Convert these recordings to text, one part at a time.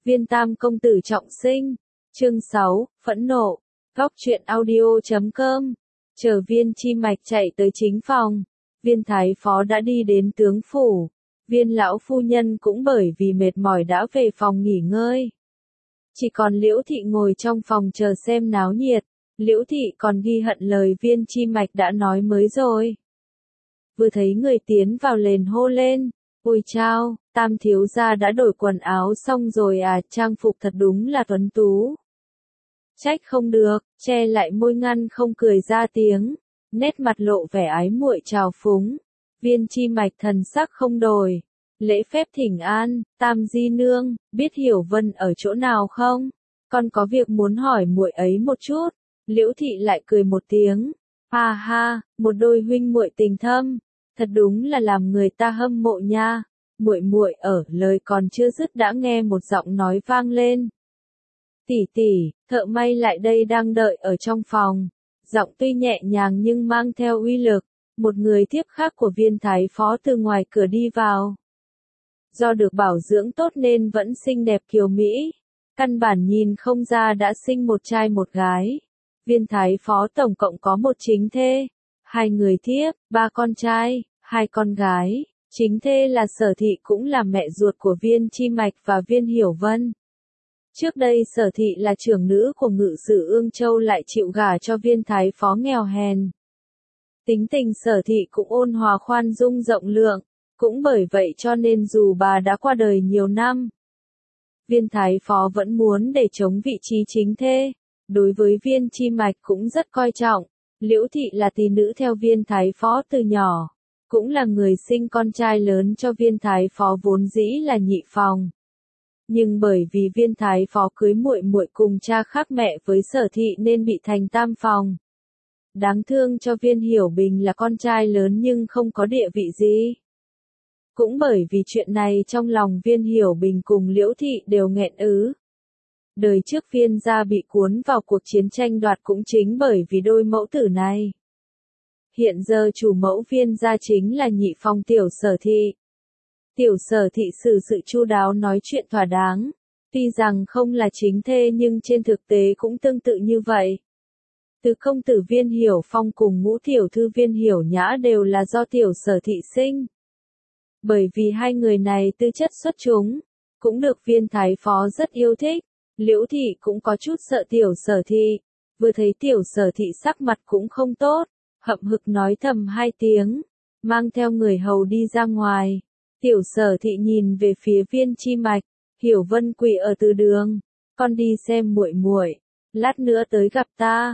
Viên Tam công tử trọng sinh. Chương 6, phẫn nộ. Góc truyện audio.com. Chờ Viên Chi Mạch chạy tới chính phòng, Viên Thái Phó đã đi đến tướng phủ. Viên lão phu nhân cũng bởi vì mệt mỏi đã về phòng nghỉ ngơi. Chỉ còn Liễu Thị ngồi trong phòng chờ xem náo nhiệt. Liễu Thị còn ghi hận lời Viên Chi Mạch đã nói mới rồi. Vừa thấy người tiến vào liền hô lên, ôi chao, Tam thiếu gia đã đổi quần áo xong rồi à, trang phục thật đúng là tuấn tú. Trách không được, che lại môi ngăn không cười ra tiếng, nét mặt lộ vẻ ái muội trào phúng. Viên Chi Mạch thần sắc không đổi, lễ phép thỉnh an, Tam di nương, biết Hiểu Vân ở chỗ nào không? Con có việc muốn hỏi muội ấy một chút. Liễu Thị lại cười một tiếng, ha ha, một đôi huynh muội tình thâm, thật đúng là làm người ta hâm mộ nha. Muội muội ở, lời còn chưa dứt đã nghe một giọng nói vang lên. Tỷ tỷ, thợ may lại đây đang đợi ở trong phòng. Giọng tuy nhẹ nhàng nhưng mang theo uy lực. Một người tiếp khác của Viên Thái Phó từ ngoài cửa đi vào. Do được bảo dưỡng tốt nên vẫn xinh đẹp kiều mỹ. Căn bản nhìn không ra đã sinh một trai một gái. Viên Thái Phó tổng cộng có một chính thê, 2 người thiếp, 3 con trai, 2 con gái. Chính thê là Sở Thị cũng là mẹ ruột của Viên Chi Mạch và Viên Hiểu Vân. Trước đây Sở Thị là trưởng nữ của ngự sử Ương Châu lại chịu gả cho Viên Thái Phó nghèo hèn. Tính tình Sở Thị cũng ôn hòa khoan dung rộng lượng, cũng bởi vậy cho nên dù bà đã qua đời nhiều năm, Viên Thái Phó vẫn muốn để chống vị trí chính thê. Đối với Viên Chi Mạch cũng rất coi trọng. Liễu Thị là tỷ nữ theo Viên Thái Phó từ nhỏ, cũng là người sinh con trai lớn cho Viên Thái Phó vốn dĩ là nhị phòng. Nhưng bởi vì Viên Thái Phó cưới muội muội cùng cha khác mẹ với Sở Thị nên bị thành tam phòng. Đáng thương cho Viên Hiểu Bình là con trai lớn nhưng không có địa vị gì. Cũng bởi vì chuyện này trong lòng Viên Hiểu Bình cùng Liễu Thị đều nghẹn ứ. Đời trước Viên gia bị cuốn vào cuộc chiến tranh đoạt cũng chính bởi vì đôi mẫu tử này. Hiện giờ chủ mẫu Viên gia chính là nhị phòng Tiểu Sở Thị. Tiểu Sở Thị xử sự chu đáo nói chuyện thỏa đáng. Tuy rằng không là chính thê nhưng trên thực tế cũng tương tự như vậy. Từ công tử Viên Hiểu Phong cùng ngũ tiểu thư Viên Hiểu Nhã đều là do Tiểu Sở Thị sinh. Bởi vì 2 người này tư chất xuất chúng, cũng được Viên Thái Phó rất yêu thích. Liễu Thị cũng có chút sợ Tiểu Sở Thị, vừa thấy Tiểu Sở Thị sắc mặt cũng không tốt, hậm hực nói thầm 2 tiếng, mang theo người hầu đi ra ngoài. Tiểu Sở Thị nhìn về phía Viên Chi Mạch, Hiểu Vân quỳ ở từ đường, con đi xem muội muội, lát nữa tới gặp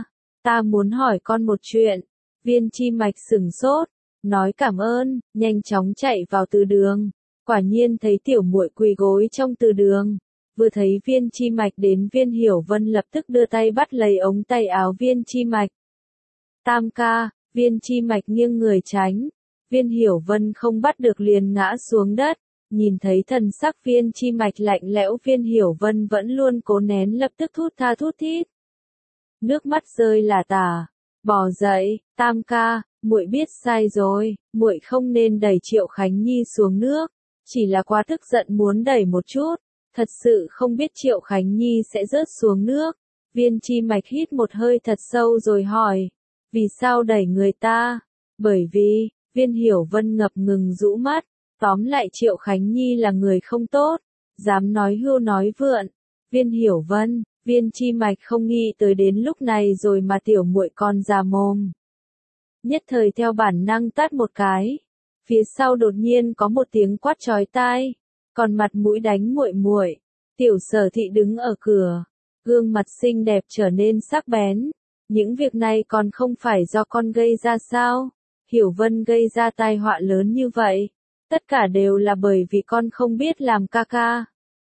ta muốn hỏi con một chuyện. Viên Chi Mạch sửng sốt, nói cảm ơn, nhanh chóng chạy vào từ đường, quả nhiên thấy tiểu muội quỳ gối trong từ đường. Vừa thấy Viên Chi Mạch đến Viên Hiểu Vân lập tức đưa tay bắt lấy ống tay áo Viên Chi Mạch. Tam ca, Viên Chi Mạch nghiêng người tránh. Viên Hiểu Vân không bắt được liền ngã xuống đất. Nhìn thấy thần sắc Viên Chi Mạch lạnh lẽo Viên Hiểu Vân vẫn luôn cố nén lập tức thút tha thút thít. Nước mắt rơi lả tả. Bò dậy, Tam ca, muội biết sai rồi, muội không nên đẩy Triệu Khánh Nhi xuống nước. Chỉ là quá tức giận muốn đẩy một chút. Thật sự không biết Triệu Khánh Nhi sẽ rớt xuống nước. Viên Chi Mạch hít một hơi thật sâu rồi hỏi. Vì sao đẩy người ta? Bởi vì, Viên Hiểu Vân ngập ngừng rũ mắt. Tóm lại Triệu Khánh Nhi là người không tốt. Dám nói hưu nói vượn. Viên Hiểu Vân, Viên Chi Mạch không nghĩ tới đến lúc này rồi mà tiểu muội còn già mồm. Nhất thời theo bản năng tát một cái. Phía sau đột nhiên có một tiếng quát chói tai. Còn mặt mũi đánh muội muội. Tiểu Sở Thị đứng ở cửa, gương mặt xinh đẹp trở nên sắc bén. Những việc này còn không phải do con gây ra sao? Hiểu Vân gây ra tai họa lớn như vậy, tất cả đều là bởi vì con không biết làm ca ca.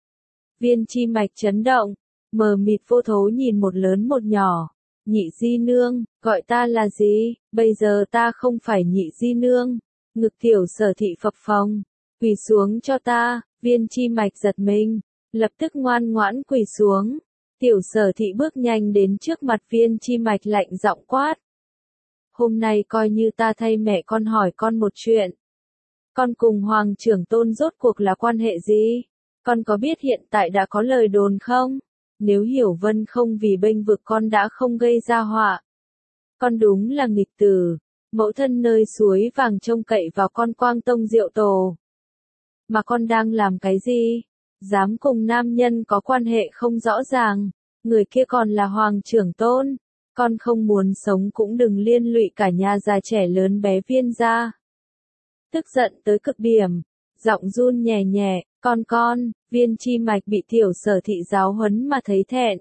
Viên Chi Mạch chấn động, mờ mịt vô thố nhìn một lớn một nhỏ. Nhị di nương, gọi ta là gì? Bây giờ ta không phải nhị di nương. Ngực Tiểu Sở Thị phập phồng, quỳ xuống cho ta. Viên Chi Mạch giật mình, lập tức ngoan ngoãn quỳ xuống. Tiểu Sở Thị bước nhanh đến trước mặt Viên Chi Mạch lạnh giọng quát. Hôm nay coi như ta thay mẹ con hỏi con một chuyện. Con cùng Hoàng trưởng tôn rốt cuộc là quan hệ gì? Con có biết hiện tại đã có lời đồn không? Nếu Hiểu Vân không vì bênh vực con đã không gây ra họa. Con đúng là nghịch tử. Mẫu thân nơi suối vàng trông cậy vào con Quang Tông Diệu Tổ. Mà con đang làm cái gì? Dám cùng nam nhân có quan hệ không rõ ràng. Người kia còn là Hoàng trưởng tôn. Con không muốn sống cũng đừng liên lụy cả nhà già trẻ lớn bé Viên gia. Tức giận tới cực điểm. Giọng run nhẹ nhẹ, con, Viên Chi Mạch bị tiểu Sở Thị giáo huấn mà thấy thẹn.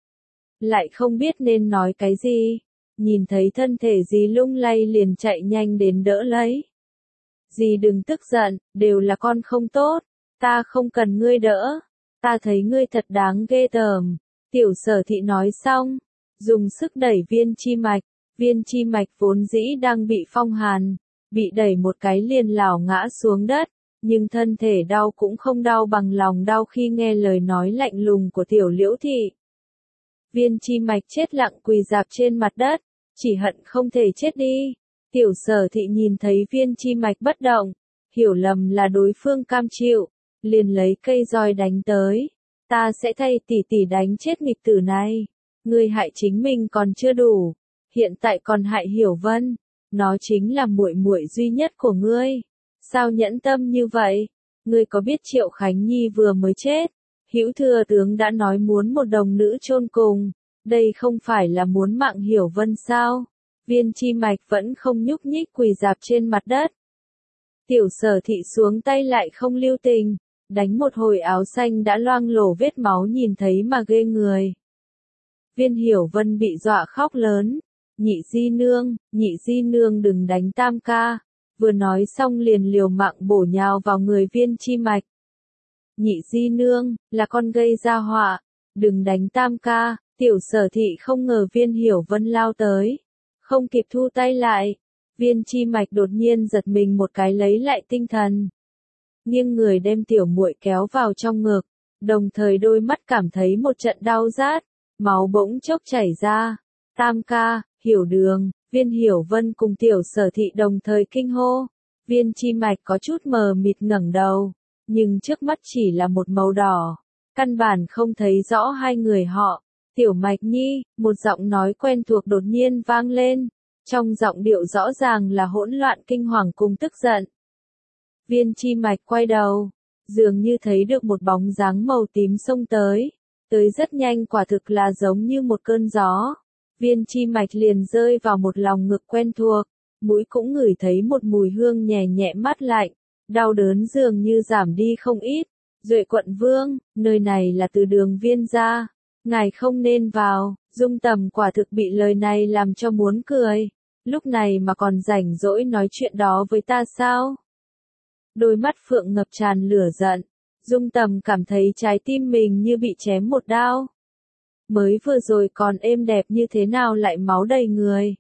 Lại không biết nên nói cái gì. Nhìn thấy thân thể dì lung lay liền chạy nhanh đến đỡ lấy. Dì đừng tức giận, đều là con không tốt. Ta không cần ngươi đỡ. Ta thấy ngươi thật đáng ghê tởm. Tiểu Sở Thị nói xong. Dùng sức đẩy Viên Chi Mạch. Viên Chi Mạch vốn dĩ đang bị phong hàn. Bị đẩy một cái liền lảo ngã xuống đất. Nhưng thân thể đau cũng không đau bằng lòng đau khi nghe lời nói lạnh lùng của tiểu Liễu Thị. Viên Chi Mạch chết lặng quỳ rạp trên mặt đất, chỉ hận không thể chết đi. Tiểu Sở Thị nhìn thấy Viên Chi Mạch bất động, hiểu lầm là đối phương cam chịu, liền lấy cây roi đánh tới. Ta sẽ thay tỷ tỷ đánh chết nghịch tử này. Ngươi hại chính mình còn chưa đủ, hiện tại còn hại Hiểu Vân, nó chính là muội muội duy nhất của ngươi. Sao nhẫn tâm như vậy? Ngươi có biết Triệu Khánh Nhi vừa mới chết? Hữu thừa tướng đã nói muốn một đồng nữ chôn cùng. Đây không phải là muốn mạng Hiểu Vân sao? Viên Chi Mạch vẫn không nhúc nhích quỳ rạp trên mặt đất. Tiểu Sở Thị xuống tay lại không lưu tình. Đánh một hồi áo xanh đã loang lổ vết máu nhìn thấy mà ghê người. Viên Hiểu Vân bị dọa khóc lớn. Nhị di nương đừng đánh tam ca. Vừa nói xong liền liều mạng bổ nhào vào người Viên Chi Mạch. Nhị di nương, là con gây ra họa, đừng đánh tam ca. Tiểu Sở Thị không ngờ Viên Hiểu Vân lao tới, không kịp thu tay lại. Viên Chi Mạch đột nhiên giật mình một cái lấy lại tinh thần. Nghiêng người đem tiểu muội kéo vào trong ngực, đồng thời đôi mắt cảm thấy một trận đau rát, máu bỗng chốc chảy ra. Tam ca, Hiểu Đường. Viên Hiểu Vân cùng Tiểu Sở Thị đồng thời kinh hô. Viên Chi Mạch có chút mờ mịt ngẩng đầu, nhưng trước mắt chỉ là một màu đỏ, căn bản không thấy rõ hai người họ. Tiểu Mạch Nhi, một giọng nói quen thuộc đột nhiên vang lên, trong giọng điệu rõ ràng là hỗn loạn kinh hoàng cùng tức giận. Viên Chi Mạch quay đầu, dường như thấy được một bóng dáng màu tím xông tới rất nhanh, quả thực là giống như một cơn gió. Viên Chi Mạch liền rơi vào một lòng ngực quen thuộc, mũi cũng ngửi thấy một mùi hương nhẹ nhẹ mát lạnh, đau đớn dường như giảm đi không ít. Duệ quận vương, nơi này là từ Đường Viên gia, ngài không nên vào. Dung Tầm quả thực bị lời này làm cho muốn cười, lúc này mà còn rảnh rỗi nói chuyện đó với ta sao? Đôi mắt phượng ngập tràn lửa giận, Dung Tầm cảm thấy trái tim mình như bị chém một đao. Mới vừa rồi còn êm đẹp như thế nào lại máu đầy người.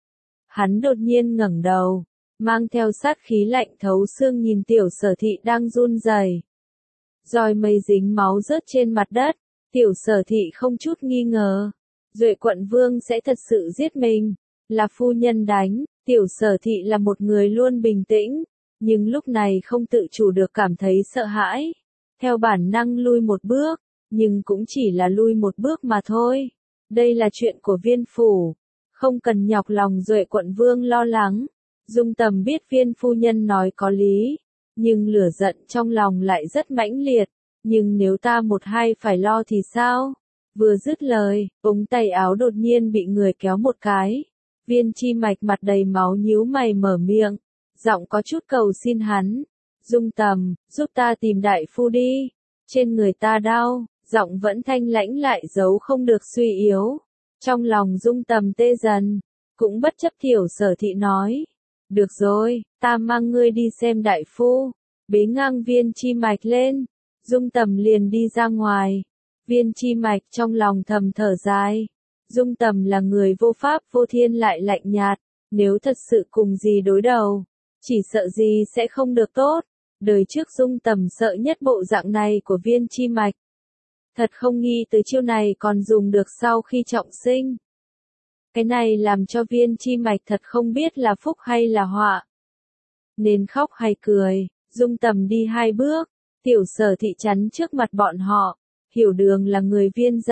Hắn đột nhiên ngẩng đầu, mang theo sát khí lạnh thấu xương nhìn Tiểu Sở Thị đang run rẩy. Roi mây dính máu rớt trên mặt đất, Tiểu Sở Thị không chút nghi ngờ. Duệ quận vương sẽ thật sự giết mình, là phu nhân đánh. Tiểu Sở Thị là một người luôn bình tĩnh, nhưng lúc này không tự chủ được cảm thấy sợ hãi. Theo bản năng lui một bước, nhưng cũng chỉ là lui một bước mà thôi. Đây là chuyện của Viên phủ, không cần nhọc lòng Duệ quận vương lo lắng. Dung Tầm biết Viên phu nhân nói có lý, nhưng lửa giận trong lòng lại rất mãnh liệt. Nhưng nếu ta một hai phải lo thì sao? Vừa dứt lời, ống tay áo đột nhiên bị người kéo một cái. Viên Chi Mạch mặt đầy máu nhíu mày mở miệng, giọng có chút cầu xin hắn. Dung Tầm, giúp ta tìm đại phu đi. Trên người ta đau, giọng vẫn thanh lãnh lại giấu không được suy yếu. Trong lòng Dung Tầm tê dần, cũng bất chấp Tiểu Sở Thị nói. Được rồi, ta mang ngươi đi xem đại phu. Bế ngang Viên Chi Mạch lên, Dung Tầm liền đi ra ngoài. Viên Chi Mạch trong lòng thầm thở dài. Dung Tầm là người vô pháp vô thiên lại lạnh nhạt, nếu thật sự cùng gì đối đầu, chỉ sợ gì sẽ không được tốt. Đời trước Dung Tầm sợ nhất bộ dạng này của Viên Chi Mạch. Thật không nghĩ tới chiêu này còn dùng được sau khi trọng sinh. Cái này làm cho Viên Chi Mạch thật không biết là phúc hay là họa. Nên khóc hay cười. Dung Tầm đi hai bước, Tiểu Sở Thị chắn trước mặt bọn họ, Hiểu Đường là người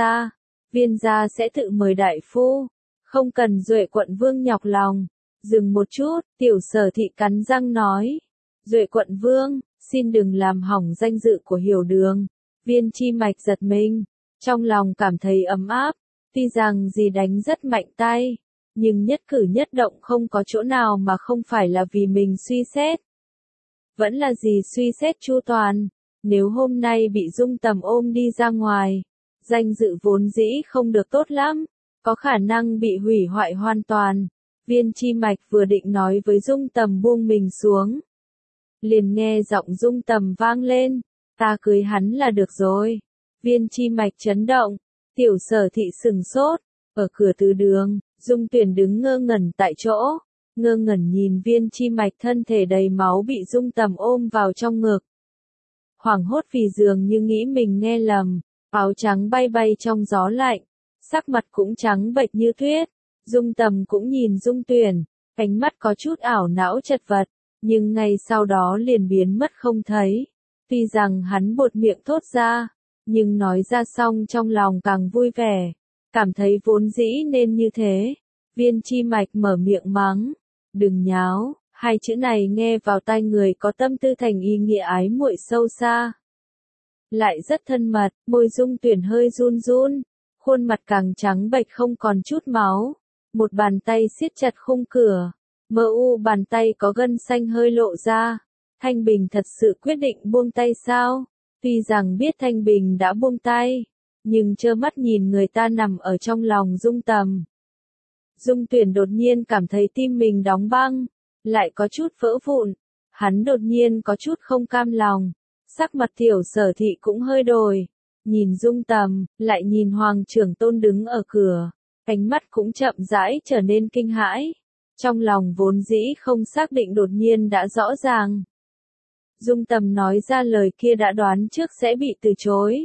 Viên gia sẽ tự mời đại phu, không cần Duệ quận vương nhọc lòng. Dừng một chút, Tiểu Sở Thị cắn răng nói, Duệ quận vương, xin đừng làm hỏng danh dự của Hiểu Đường. Viên Chi Mạch giật mình, trong lòng cảm thấy ấm áp, tuy rằng dì đánh rất mạnh tay, nhưng nhất cử nhất động không có chỗ nào mà không phải là vì mình suy xét. Vẫn là dì suy xét chu toàn, nếu hôm nay bị Dung Tầm ôm đi ra ngoài, danh dự vốn dĩ không được tốt lắm, có khả năng bị hủy hoại hoàn toàn. Viên Chi Mạch vừa định nói với Dung Tầm buông mình xuống, liền nghe giọng Dung Tầm vang lên, ta cưới hắn là được rồi. Viên Chi Mạch chấn động, Tiểu Sở Thị sừng sốt, ở cửa từ đường, Dung Tuyển đứng ngơ ngẩn tại chỗ, ngơ ngẩn nhìn Viên Chi Mạch thân thể đầy máu bị Dung Tầm ôm vào trong ngực. Hoảng hốt vì dường như nghĩ mình nghe lầm, áo trắng bay bay trong gió lạnh, sắc mặt cũng trắng bệch như tuyết. Dung Tầm cũng nhìn Dung Tuyển, ánh mắt có chút ảo não chật vật, nhưng ngay sau đó liền biến mất không thấy. Tuy rằng hắn buột miệng thốt ra, nhưng nói ra xong trong lòng càng vui vẻ, cảm thấy vốn dĩ nên như thế. Viên Chi Mạch mở miệng mắng, đừng nháo, hai chữ này nghe vào tai người có tâm tư thành ý nghĩa ái muội sâu xa. Lại rất thân mật, môi Dung Tuyển hơi run run, khuôn mặt càng trắng bệch không còn chút máu. Một bàn tay siết chặt khung cửa, mờ u bàn tay có gân xanh hơi lộ ra. Thanh Bình thật sự quyết định buông tay sao? Tuy rằng biết Thanh Bình đã buông tay, nhưng trơ mắt nhìn người ta nằm ở trong lòng Dung Tầm. Dung Tuyển đột nhiên cảm thấy tim mình đóng băng, lại có chút vỡ vụn. Hắn đột nhiên có chút không cam lòng, sắc mặt Tiểu Sở Thị cũng hơi đổi. Nhìn Dung Tầm, lại nhìn Hoàng Trưởng Tôn đứng ở cửa. Ánh mắt cũng chậm rãi trở nên kinh hãi. Trong lòng vốn dĩ không xác định đột nhiên đã rõ ràng. Dung Tầm nói ra lời kia đã đoán trước sẽ bị từ chối.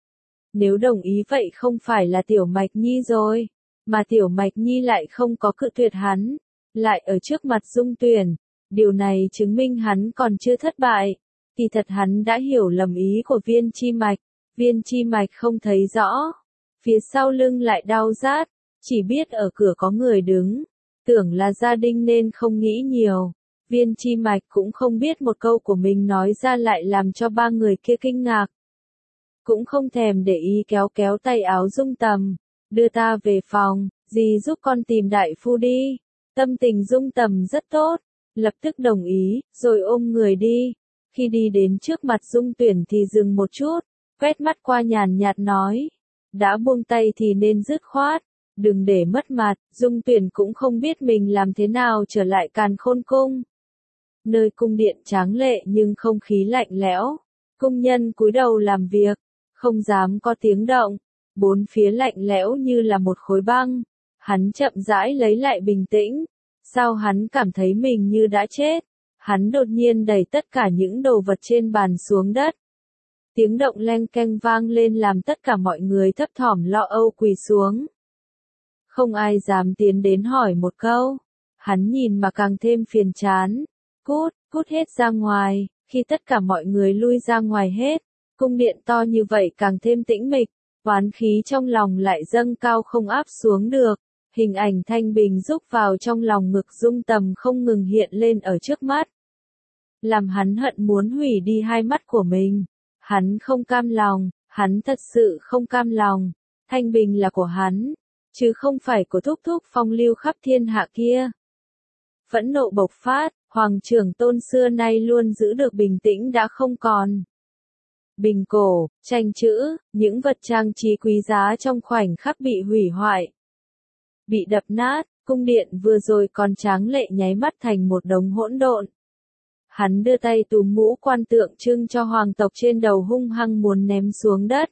Nếu đồng ý vậy không phải là Tiểu Mạch Nhi rồi, mà Tiểu Mạch Nhi lại không có cự tuyệt hắn, lại ở trước mặt Dung Tuyển. Điều này chứng minh hắn còn chưa thất bại. Kỳ thật hắn đã hiểu lầm ý của Viên Chi Mạch. Viên Chi Mạch không thấy rõ. Phía sau lưng lại đau rát. Chỉ biết ở cửa có người đứng, tưởng là gia đình nên không nghĩ nhiều. Viên Chi Mạch cũng không biết một câu của mình nói ra lại làm cho ba người kia kinh ngạc. Cũng không thèm để ý kéo kéo tay áo Dung Tầm, đưa ta về phòng, dì giúp con tìm đại phu đi. Tâm tình Dung Tầm rất tốt, lập tức đồng ý, rồi ôm người đi. Khi đi đến trước mặt Dung Tuyển thì dừng một chút, quét mắt qua nhàn nhạt nói, đã buông tay thì nên dứt khoát. Đừng để mất mặt. Dung Tuyển cũng không biết mình làm thế nào trở lại Càn Khôn Cung. Nơi cung điện tráng lệ nhưng không khí lạnh lẽo. Cung nhân cúi đầu làm việc, không dám có tiếng động. Bốn phía lạnh lẽo như là một khối băng. Hắn chậm rãi lấy lại bình tĩnh. Sao hắn cảm thấy mình như đã chết? Hắn đột nhiên đẩy tất cả những đồ vật trên bàn xuống đất. Tiếng động leng keng vang lên làm tất cả mọi người thấp thỏm lo âu quỳ xuống. Không ai dám tiến đến hỏi một câu. Hắn nhìn mà càng thêm phiền chán. Cút hết ra ngoài. Khi tất cả mọi người lui ra ngoài hết, cung điện to như vậy càng thêm tĩnh mịch. Oán khí trong lòng lại dâng cao không áp xuống được. Hình ảnh Thanh Bình rúc vào trong lòng ngực Dung Tầm không ngừng hiện lên ở trước mắt. Làm hắn hận muốn hủy đi hai mắt của mình. Hắn không cam lòng, hắn thật sự không cam lòng. Thanh Bình là của hắn, chứ không phải của thúc thúc phong lưu khắp thiên hạ kia. Phẫn nộ bộc phát, Hoàng Trưởng Tôn xưa nay luôn giữ được bình tĩnh đã không còn. Bình cổ, tranh chữ, những vật trang trí quý giá trong khoảnh khắc bị hủy hoại. Bị đập nát, cung điện vừa rồi còn tráng lệ nháy mắt thành một đống hỗn độn. Hắn đưa tay túm mũ quan tượng trưng cho hoàng tộc trên đầu hung hăng muốn ném xuống đất.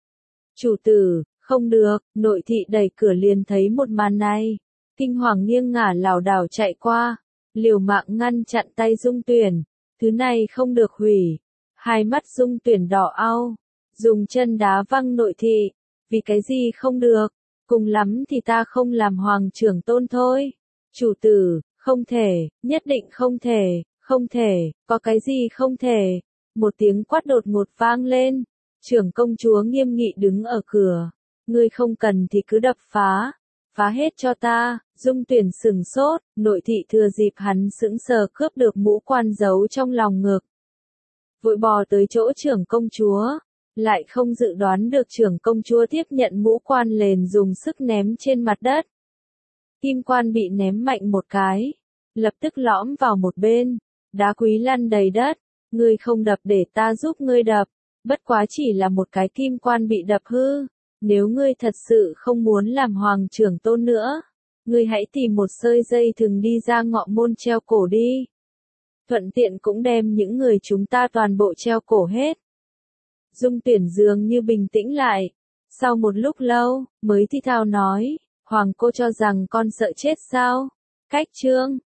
Chủ tử, không được, nội thị đẩy cửa liền thấy một màn này. Kinh hoàng nghiêng ngả lảo đảo chạy qua, liều mạng ngăn chặn tay Dung Tuyển. Thứ này không được hủy. Hai mắt Dung Tuyển đỏ au, dùng chân đá văng nội thị. Vì cái gì không được? Cùng lắm thì ta không làm Hoàng Trưởng Tôn thôi. Chủ tử, không thể, nhất định không thể, có cái gì không thể. Một tiếng quát đột ngột vang lên. Trưởng công chúa nghiêm nghị đứng ở cửa. Ngươi không cần thì cứ đập phá. Phá hết cho ta. Dung Tuyển sửng sốt, nội thị thừa dịp hắn sững sờ cướp được mũ quan giấu trong lòng ngực. Vội bò tới chỗ trưởng công chúa. Lại không dự đoán được trưởng công chúa tiếp nhận mũ quan liền dùng sức ném trên mặt đất. Kim quan bị ném mạnh một cái. Lập tức lõm vào một bên. Đá quý lăn đầy đất. Ngươi không đập để ta giúp ngươi đập. Bất quá chỉ là một cái kim quan bị đập hư. Nếu ngươi thật sự không muốn làm hoàng trưởng tôn nữa, ngươi hãy tìm một sợi dây thừng đi ra ngọ môn treo cổ đi. Thuận tiện cũng đem những người chúng ta toàn bộ treo cổ hết. Dung Tuyển dường như bình tĩnh lại. Sau một lúc lâu, mới thi thào nói, Hoàng cô cho rằng con sợ chết sao? Cách chương